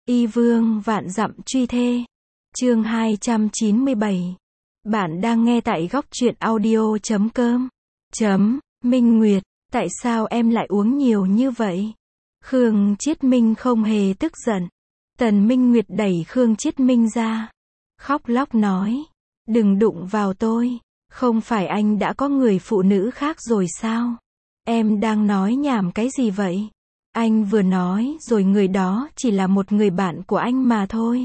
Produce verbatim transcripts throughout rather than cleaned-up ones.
Y vương vạn dặm truy thê. Chương hai trăm chín mươi bảy. Bạn đang nghe tại góc truyện audio chấm com. Chấm, Minh Nguyệt, tại sao em lại uống nhiều như vậy? Khương Chiết Minh không hề tức giận. Tần Minh Nguyệt đẩy Khương Chiết Minh ra. Khóc lóc nói. Đừng đụng vào tôi. Không phải anh đã có người phụ nữ khác rồi sao? Em đang nói nhảm cái gì vậy? Anh vừa nói rồi người đó chỉ là một người bạn của anh mà thôi.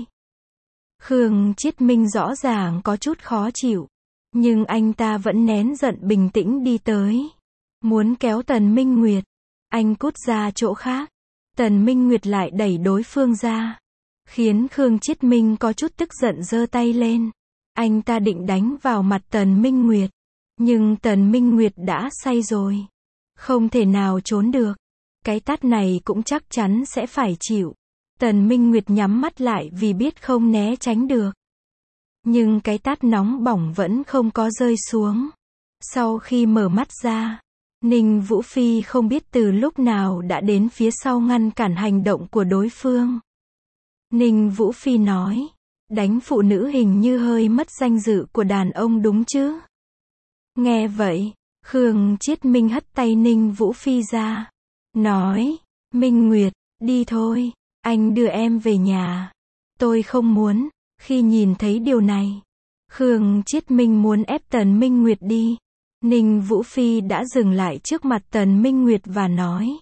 Khương Chiết Minh rõ ràng có chút khó chịu. Nhưng anh ta vẫn nén giận bình tĩnh đi tới. Muốn kéo Tần Minh Nguyệt. Anh cút ra chỗ khác. Tần Minh Nguyệt lại đẩy đối phương ra. Khiến Khương Chiết Minh có chút tức giận giơ tay lên. Anh ta định đánh vào mặt Tần Minh Nguyệt. Nhưng Tần Minh Nguyệt đã say rồi. Không thể nào trốn được. Cái tát này cũng chắc chắn sẽ phải chịu. Tần Minh Nguyệt nhắm mắt lại vì biết không né tránh được. Nhưng cái tát nóng bỏng vẫn không có rơi xuống. Sau khi mở mắt ra, Ninh Vũ Phi không biết từ lúc nào đã đến phía sau ngăn cản hành động của đối phương. Ninh Vũ Phi nói, đánh phụ nữ hình như hơi mất danh dự của đàn ông đúng chứ? Nghe vậy, Khương Chiết Minh hất tay Ninh Vũ Phi ra. Nói, Minh Nguyệt, đi thôi, anh đưa em về nhà. Tôi không muốn. Khi nhìn thấy điều này, Khương Chiết Minh muốn ép Tần Minh Nguyệt đi. Ninh Vũ Phi đã dừng lại trước mặt Tần Minh Nguyệt và nói.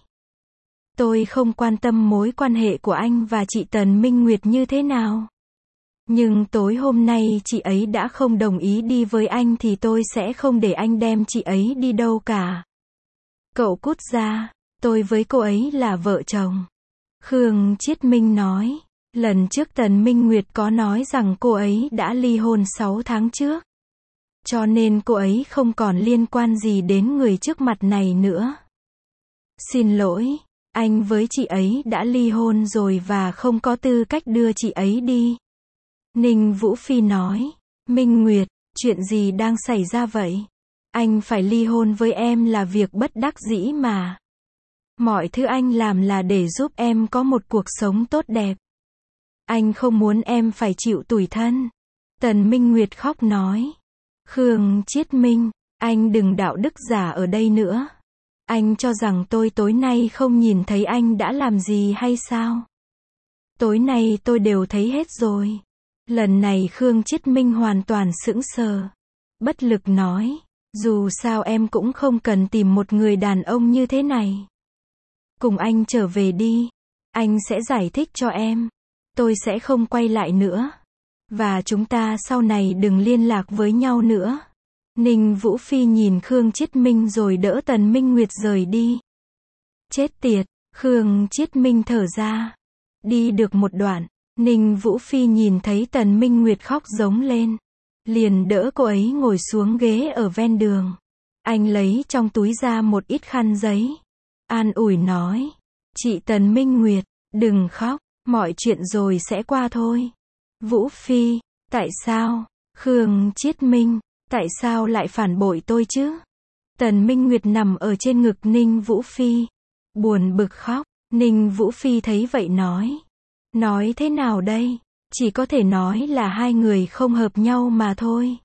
Tôi không quan tâm mối quan hệ của anh và chị Tần Minh Nguyệt như thế nào. Nhưng tối hôm nay chị ấy đã không đồng ý đi với anh thì tôi sẽ không để anh đem chị ấy đi đâu cả. Cậu cút ra, tôi với cô ấy là vợ chồng. Khương Chiết Minh nói. Lần trước Tần Minh Nguyệt có nói rằng cô ấy đã ly hôn sáu tháng trước. Cho nên cô ấy không còn liên quan gì đến người trước mặt này nữa. Xin lỗi, anh với chị ấy đã ly hôn rồi và không có tư cách đưa chị ấy đi. Ninh Vũ Phi nói. Minh Nguyệt, chuyện gì đang xảy ra vậy? Anh phải ly hôn với em là việc bất đắc dĩ mà. Mọi thứ anh làm là để giúp em có một cuộc sống tốt đẹp. Anh không muốn em phải chịu tủi thân. Tần Minh Nguyệt khóc nói. Khương Chiết Minh, anh đừng đạo đức giả ở đây nữa. Anh cho rằng tôi tối nay không nhìn thấy anh đã làm gì hay sao? Tối nay tôi đều thấy hết rồi. Lần này Khương Chiết Minh hoàn toàn sững sờ. Bất lực nói. Dù sao em cũng không cần tìm một người đàn ông như thế này. Cùng anh trở về đi. Anh sẽ giải thích cho em. Tôi sẽ không quay lại nữa. Và chúng ta sau này đừng liên lạc với nhau nữa. Ninh Vũ Phi nhìn Khương Chiết Minh rồi đỡ Tần Minh Nguyệt rời đi. Chết tiệt, Khương Chiết Minh thở ra. Đi được một đoạn, Ninh Vũ Phi nhìn thấy Tần Minh Nguyệt khóc giống lên. Liền đỡ cô ấy ngồi xuống ghế ở ven đường. Anh lấy trong túi ra một ít khăn giấy. An ủi nói. Chị Tần Minh Nguyệt, đừng khóc. Mọi chuyện rồi sẽ qua thôi. Vũ Phi, tại sao? Khương Chiết Minh, tại sao lại phản bội tôi chứ? Tần Minh Nguyệt nằm ở trên ngực Ninh Vũ Phi. Buồn bực khóc. Ninh Vũ Phi thấy vậy nói. Nói thế nào đây? Chỉ có thể nói là hai người không hợp nhau mà thôi.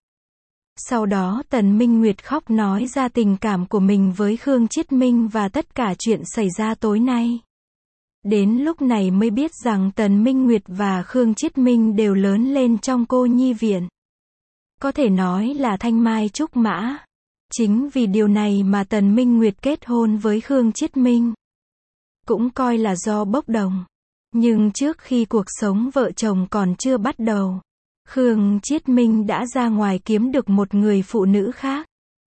Sau đó Tần Minh Nguyệt khóc nói ra tình cảm của mình với Khương Chiết Minh và tất cả chuyện xảy ra tối nay. Đến lúc này mới biết rằng Tần Minh Nguyệt và Khương Chiết Minh đều lớn lên trong cô nhi viện. Có thể nói là thanh mai trúc mã. Chính vì điều này mà Tần Minh Nguyệt kết hôn với Khương Chiết Minh. Cũng coi là do bốc đồng. Nhưng trước khi cuộc sống vợ chồng còn chưa bắt đầu, Khương Chiết Minh đã ra ngoài kiếm được một người phụ nữ khác.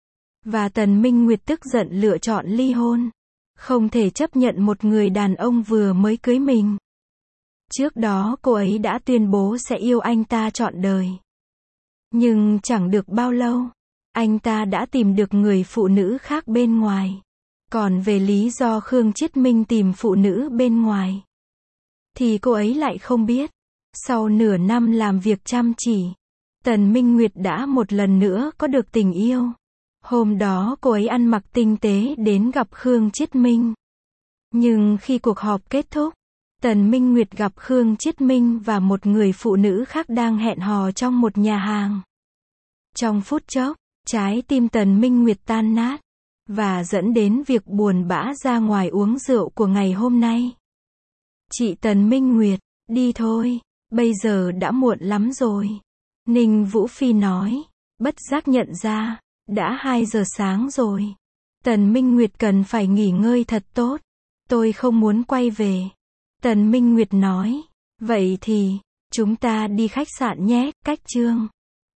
Và Tần Minh Nguyệt tức giận lựa chọn ly hôn. Không thể chấp nhận một người đàn ông vừa mới cưới mình. Trước đó cô ấy đã tuyên bố sẽ yêu anh ta trọn đời. Nhưng chẳng được bao lâu, anh ta đã tìm được người phụ nữ khác bên ngoài. Còn về lý do Khương Chiết Minh tìm phụ nữ bên ngoài, thì cô ấy lại không biết. Sau nửa năm làm việc chăm chỉ, Tần Minh Nguyệt đã một lần nữa có được tình yêu. Hôm đó cô ấy ăn mặc tinh tế đến gặp Khương Chiết Minh. Nhưng khi cuộc họp kết thúc, Tần Minh Nguyệt gặp Khương Chiết Minh và một người phụ nữ khác đang hẹn hò trong một nhà hàng. Trong phút chốc, trái tim Tần Minh Nguyệt tan nát, và dẫn đến việc buồn bã ra ngoài uống rượu của ngày hôm nay. Chị Tần Minh Nguyệt, đi thôi, bây giờ đã muộn lắm rồi. Ninh Vũ Phi nói, bất giác nhận ra, đã hai giờ sáng rồi. Tần Minh Nguyệt cần phải nghỉ ngơi thật tốt. Tôi không muốn quay về. Tần Minh Nguyệt nói, vậy thì, chúng ta đi khách sạn nhé, cách Trương.